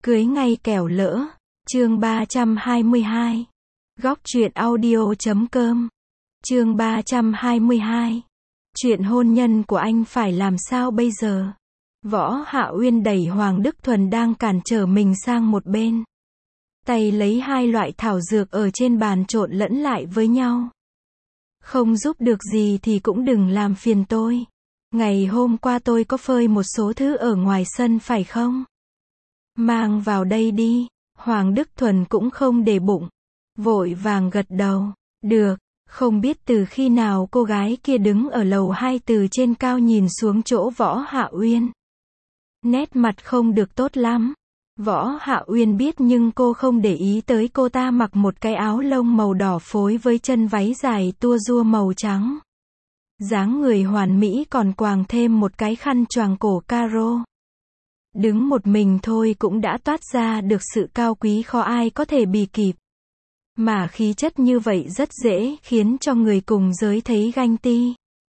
Cưới ngay kẻo lỡ. Chương 322. Góc truyện audio.com. Chương 322. Chuyện hôn nhân của anh phải làm sao bây giờ? Võ Hạ Uyên đẩy Hoàng Đức Thuần đang cản trở mình sang một bên. Tay lấy hai loại thảo dược ở trên bàn trộn lẫn lại với nhau. Không giúp được gì thì cũng đừng làm phiền tôi. Ngày hôm qua tôi có phơi một số thứ ở ngoài sân phải không? Mang vào đây đi. Hoàng Đức Thuần cũng không để bụng. Vội vàng gật đầu. Được. Không biết từ khi nào cô gái kia đứng ở lầu 2 từ trên cao nhìn xuống chỗ Võ Hạ Uyên. Nét mặt không được tốt lắm. Võ Hạ Uyên biết nhưng cô không để ý tới cô ta mặc một cái áo lông màu đỏ phối với chân váy dài tua rua màu trắng. Dáng người hoàn mỹ còn quàng thêm một cái khăn choàng cổ caro. Đứng một mình thôi cũng đã toát ra được sự cao quý khó ai có thể bì kịp. Mà khí chất như vậy rất dễ khiến cho người cùng giới thấy ganh ti.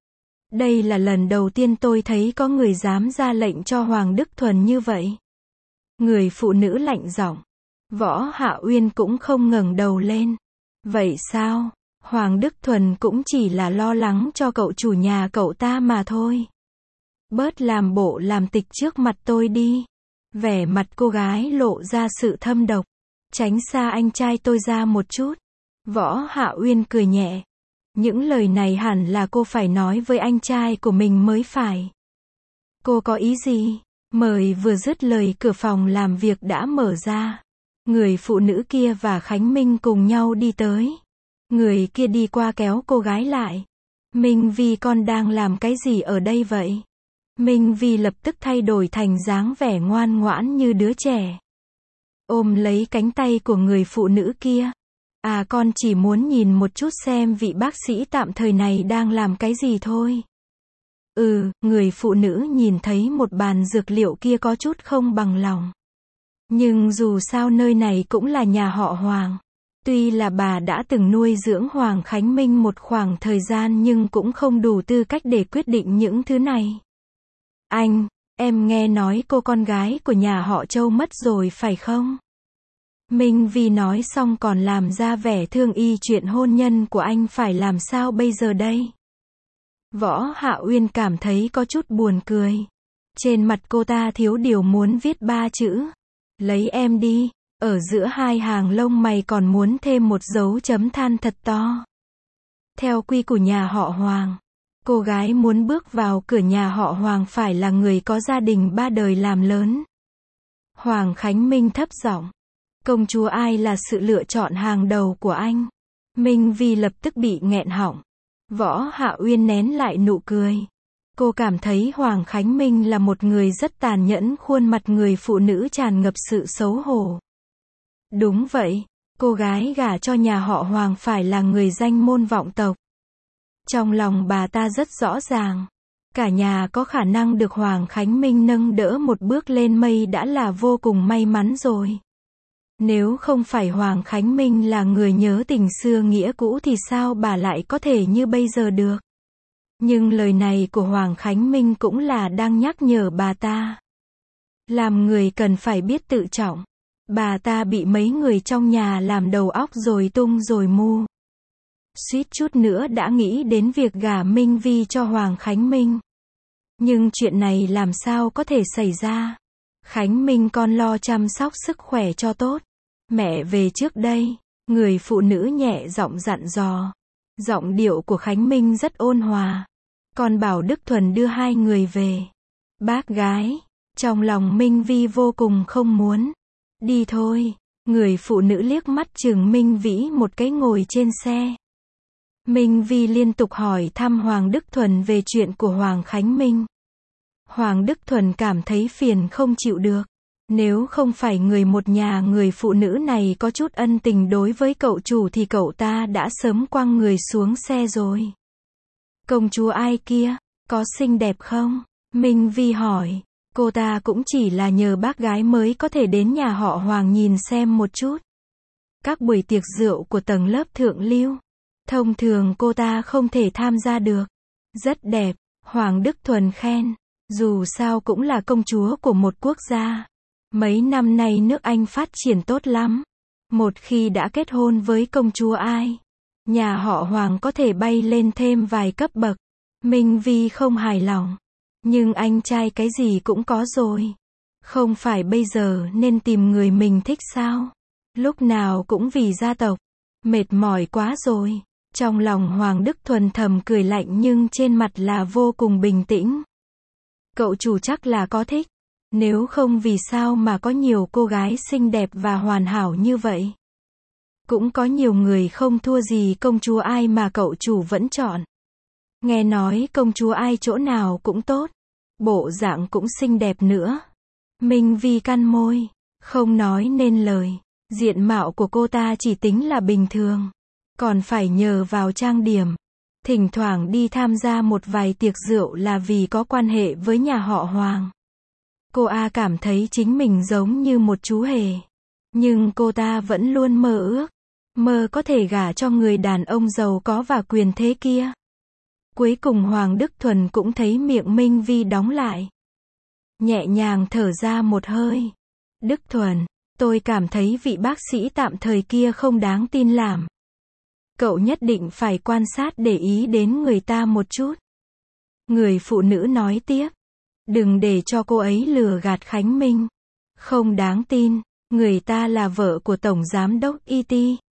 Đây là lần đầu tiên tôi thấy có người dám ra lệnh cho Hoàng Đức Thuần như vậy. Người phụ nữ lạnh giọng. Võ Hạ Uyên cũng không ngẩng đầu lên. Vậy sao? Hoàng Đức Thuần cũng chỉ là lo lắng cho cậu chủ nhà cậu ta mà thôi. Bớt làm bộ làm tịch trước mặt tôi đi. Vẻ mặt cô gái lộ ra sự thâm độc. Tránh xa anh trai tôi ra một chút. Võ Hạ Uyên cười nhẹ. Những lời này hẳn là cô phải nói với anh trai của mình mới phải. Cô có ý gì? Mời vừa dứt lời cửa phòng làm việc đã mở ra. Người phụ nữ kia và Khánh Minh cùng nhau đi tới. Người kia đi qua kéo cô gái lại. Minh Vi con đang làm cái gì ở đây vậy? Minh Vi lập tức thay đổi thành dáng vẻ ngoan ngoãn như đứa trẻ. Ôm lấy cánh tay của người phụ nữ kia. À con chỉ muốn nhìn một chút xem vị bác sĩ tạm thời này đang làm cái gì thôi. Người phụ nữ nhìn thấy một bàn dược liệu kia có chút không bằng lòng. Nhưng dù sao nơi này cũng là nhà họ Hoàng. Tuy là bà đã từng nuôi dưỡng Hoàng Khánh Minh một khoảng thời gian nhưng cũng không đủ tư cách để quyết định những thứ này. Anh, em nghe nói cô con gái của nhà họ Châu mất rồi phải không? Minh Vi nói xong còn làm ra vẻ thương y chuyện hôn nhân của anh phải làm sao bây giờ đây? Võ Hạ Uyên cảm thấy có chút buồn cười. Trên mặt cô ta thiếu điều muốn viết 3 chữ. Lấy em đi. Ở giữa hai hàng lông mày còn muốn thêm một dấu chấm than thật to. Theo quy của nhà họ Hoàng, cô gái muốn bước vào cửa nhà họ Hoàng phải là người có gia đình 3 đời làm lớn. Hoàng Khánh Minh thấp giọng. Công chúa ai là sự lựa chọn hàng đầu của anh? Minh Vi lập tức bị nghẹn họng. Võ Hạ Uyên nén lại nụ cười. Cô cảm thấy Hoàng Khánh Minh là một người rất tàn nhẫn, khuôn mặt người phụ nữ tràn ngập sự xấu hổ. Đúng vậy, cô gái gả cho nhà họ Hoàng phải là người danh môn vọng tộc. Trong lòng bà ta rất rõ ràng. Cả nhà có khả năng được Hoàng Khánh Minh nâng đỡ một bước lên mây đã là vô cùng may mắn rồi. Nếu không phải Hoàng Khánh Minh là người nhớ tình xưa nghĩa cũ thì sao bà lại có thể như bây giờ được? Nhưng lời này của Hoàng Khánh Minh cũng là đang nhắc nhở bà ta. Làm người cần phải biết tự trọng. Bà ta bị mấy người trong nhà làm đầu óc rồi tung rồi mù. Suýt chút nữa đã nghĩ đến việc gả Minh Vi cho Hoàng Khánh Minh. Nhưng chuyện này làm sao có thể xảy ra? Khánh Minh con lo chăm sóc sức khỏe cho tốt. Mẹ về trước đây. Người phụ nữ nhẹ giọng dặn dò. Giọng điệu của Khánh Minh rất ôn hòa. Con bảo Đức Thuần đưa hai người về. Bác gái. Trong lòng Minh Vi vô cùng không muốn. Đi thôi. Người phụ nữ liếc mắt chừng Minh Vĩ một cái ngồi trên xe. Minh Vi liên tục hỏi thăm Hoàng Đức Thuần về chuyện của Hoàng Khánh Minh. Hoàng Đức Thuần cảm thấy phiền không chịu được. Nếu không phải người một nhà người phụ nữ này có chút ân tình đối với cậu chủ thì cậu ta đã sớm quăng người xuống xe rồi. Công chúa ai kia? Có xinh đẹp không? Minh Vi hỏi. Cô ta cũng chỉ là nhờ bác gái mới có thể đến nhà họ Hoàng nhìn xem một chút. Các buổi tiệc rượu của tầng lớp thượng lưu. Thông thường cô ta không thể tham gia được. Rất đẹp. Hoàng Đức Thuần khen. Dù sao cũng là công chúa của một quốc gia. Mấy năm nay nước Anh phát triển tốt lắm. Một khi đã kết hôn với công chúa Ai, nhà họ Hoàng có thể bay lên thêm vài cấp bậc. Minh Vi không hài lòng. Nhưng anh trai cái gì cũng có rồi. Không phải bây giờ nên tìm người mình thích sao? Lúc nào cũng vì gia tộc. Mệt mỏi quá rồi. Trong lòng Hoàng Đức Thuần thầm cười lạnh nhưng trên mặt là vô cùng bình tĩnh. Cậu chủ chắc là có thích. Nếu không vì sao mà có nhiều cô gái xinh đẹp và hoàn hảo như vậy. Cũng có nhiều người không thua gì công chúa Ai mà cậu chủ vẫn chọn. Nghe nói công chúa Ai chỗ nào cũng tốt. Bộ dạng cũng xinh đẹp nữa. Minh Vi cắn môi. Không nói nên lời. Diện mạo của cô ta chỉ tính là bình thường. Còn phải nhờ vào trang điểm. Thỉnh thoảng đi tham gia một vài tiệc rượu là vì có quan hệ với nhà họ Hoàng. Cô A cảm thấy chính mình giống như một chú hề. Nhưng cô ta vẫn luôn mơ ước. Mơ có thể gả cho người đàn ông giàu có và quyền thế kia. Cuối cùng Hoàng Đức Thuần cũng thấy miệng Minh Vi đóng lại. Nhẹ nhàng thở ra một hơi. Đức Thuần, tôi cảm thấy vị bác sĩ tạm thời kia không đáng tin làm. Cậu nhất định phải quan sát để ý đến người ta một chút. Người phụ nữ nói tiếp. Đừng để cho cô ấy lừa gạt Khánh Minh. Không đáng tin. Người ta là vợ của Tổng Giám đốc IT.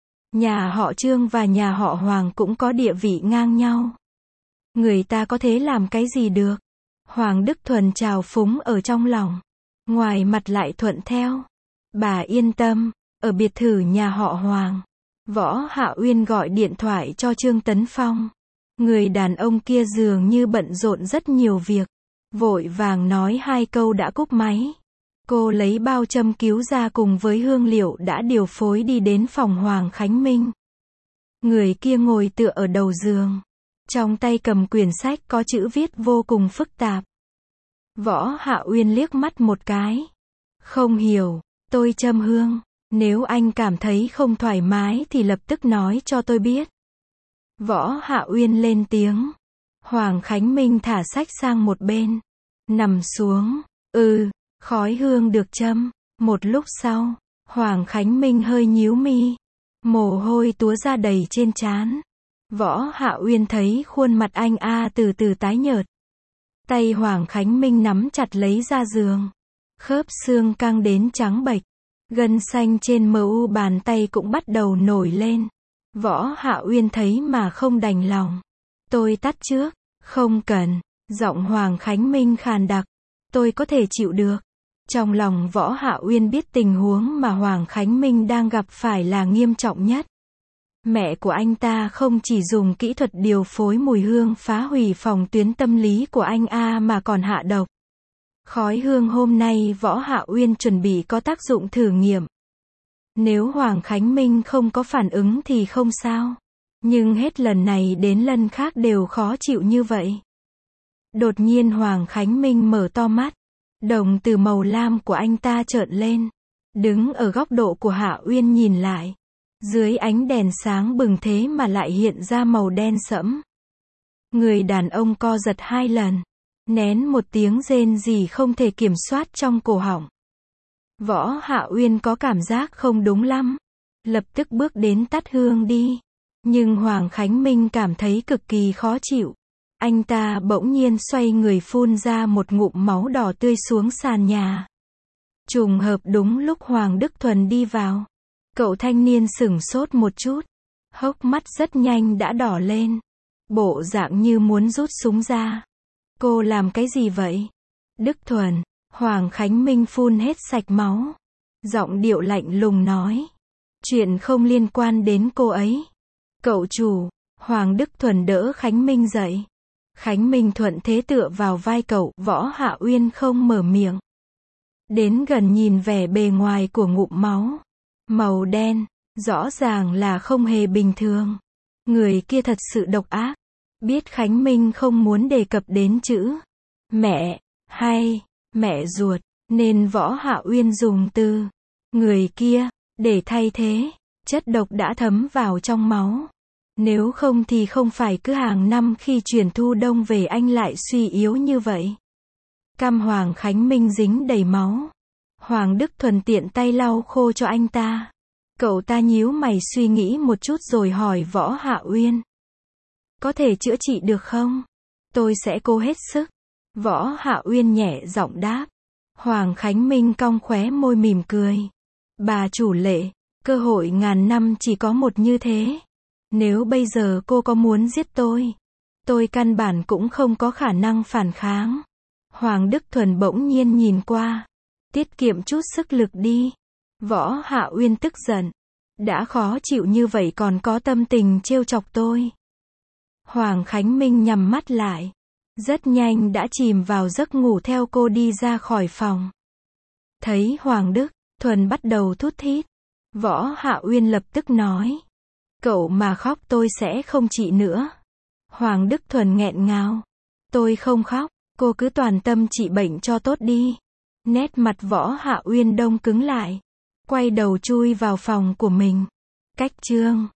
Nhà họ Trương và nhà họ Hoàng cũng có địa vị ngang nhau. Người ta có thể làm cái gì được? Hoàng Đức Thuần trào phúng ở trong lòng. Ngoài mặt lại thuận theo. Bà yên tâm. Ở biệt thự nhà họ Hoàng, Võ Hạ Uyên gọi điện thoại cho Trương Tấn Phong. Người đàn ông kia dường như bận rộn rất nhiều việc. Vội vàng nói 2 câu đã cúp máy. Cô lấy bao châm cứu ra cùng với hương liệu đã điều phối đi đến phòng Hoàng Khánh Minh. Người kia ngồi tựa ở đầu giường. Trong tay cầm quyển sách có chữ viết vô cùng phức tạp. Võ Hạ Uyên liếc mắt một cái. Không hiểu, tôi châm hương. Nếu anh cảm thấy không thoải mái thì lập tức nói cho tôi biết. Võ Hạ Uyên lên tiếng. Hoàng Khánh Minh thả sách sang một bên. Nằm xuống. Khói hương được châm. Một lúc sau, Hoàng Khánh Minh hơi nhíu mi. Mồ hôi túa ra đầy trên trán. Võ Hạ Uyên thấy khuôn mặt anh từ từ tái nhợt. Tay Hoàng Khánh Minh nắm chặt lấy ra giường. Khớp xương căng đến trắng bệch. Gân xanh trên mu bàn tay cũng bắt đầu nổi lên. Võ Hạ Uyên thấy mà không đành lòng. Tôi tắt trước. Không cần. Giọng Hoàng Khánh Minh khàn đặc. Tôi có thể chịu được. Trong lòng Võ Hạ Uyên biết tình huống mà Hoàng Khánh Minh đang gặp phải là nghiêm trọng nhất. Mẹ của anh ta không chỉ dùng kỹ thuật điều phối mùi hương phá hủy phòng tuyến tâm lý của anh mà còn hạ độc. Khói hương hôm nay Võ Hạ Uyên chuẩn bị có tác dụng thử nghiệm. Nếu Hoàng Khánh Minh không có phản ứng thì không sao. Nhưng hết lần này đến lần khác đều khó chịu như vậy. Đột nhiên Hoàng Khánh Minh mở to mắt. Đồng tử màu lam của anh ta trợn lên. Đứng ở góc độ của Hạ Uyên nhìn lại. Dưới ánh đèn sáng bừng thế mà lại hiện ra màu đen sẫm. Người đàn ông co giật 2 lần. Nén một tiếng rên rỉ không thể kiểm soát trong cổ họng. Võ Hạ Uyên có cảm giác không đúng lắm. Lập tức bước đến tắt hương đi. Nhưng Hoàng Khánh Minh cảm thấy cực kỳ khó chịu. Anh ta bỗng nhiên xoay người phun ra một ngụm máu đỏ tươi xuống sàn nhà. Trùng hợp đúng lúc Hoàng Đức Thuần đi vào. Cậu thanh niên sửng sốt một chút. Hốc mắt rất nhanh đã đỏ lên. Bộ dạng như muốn rút súng ra. Cô làm cái gì vậy? Đức Thuần. Hoàng Khánh Minh phun hết sạch máu. Giọng điệu lạnh lùng nói. Chuyện không liên quan đến cô ấy. Cậu chủ. Hoàng Đức Thuần đỡ Khánh Minh dậy. Khánh Minh thuận thế tựa vào vai cậu. Võ Hạ Uyên không mở miệng. Đến gần nhìn vẻ bề ngoài của ngụm máu. Màu đen. Rõ ràng là không hề bình thường. Người kia thật sự độc ác. Biết Khánh Minh không muốn đề cập đến chữ mẹ hay mẹ ruột, nên Võ Hạ Uyên dùng từ người kia để thay thế. Chất độc đã thấm vào trong máu. Nếu không thì không phải cứ hàng năm khi chuyển thu đông về anh lại suy yếu như vậy. Cam Hoàng Khánh Minh dính đầy máu. Hoàng Đức Thuần tiện tay lau khô cho anh ta. Cậu ta nhíu mày suy nghĩ một chút rồi hỏi Võ Hạ Uyên. Có thể chữa trị được không? Tôi sẽ cố hết sức. Võ Hạ Uyên nhẹ giọng đáp. Hoàng Khánh Minh cong khóe môi mỉm cười. Bà chủ Lệ, cơ hội ngàn năm chỉ có một như thế. Nếu bây giờ cô có muốn giết tôi căn bản cũng không có khả năng phản kháng. Hoàng Đức Thuần bỗng nhiên nhìn qua. Tiết kiệm chút sức lực đi. Võ Hạ Uyên tức giận. Đã khó chịu như vậy còn có tâm tình trêu chọc tôi. Hoàng Khánh Minh nhắm mắt lại. Rất nhanh đã chìm vào giấc ngủ theo cô đi ra khỏi phòng. Thấy Hoàng Đức Thuần bắt đầu thút thít. Võ Hạ Uyên lập tức nói. Cậu mà khóc tôi sẽ không trị nữa. Hoàng Đức Thuần nghẹn ngào. Tôi không khóc, cô cứ toàn tâm trị bệnh cho tốt đi. Nét mặt Võ Hạ Uyên đông cứng lại. Quay đầu chui vào phòng của mình. Cách chương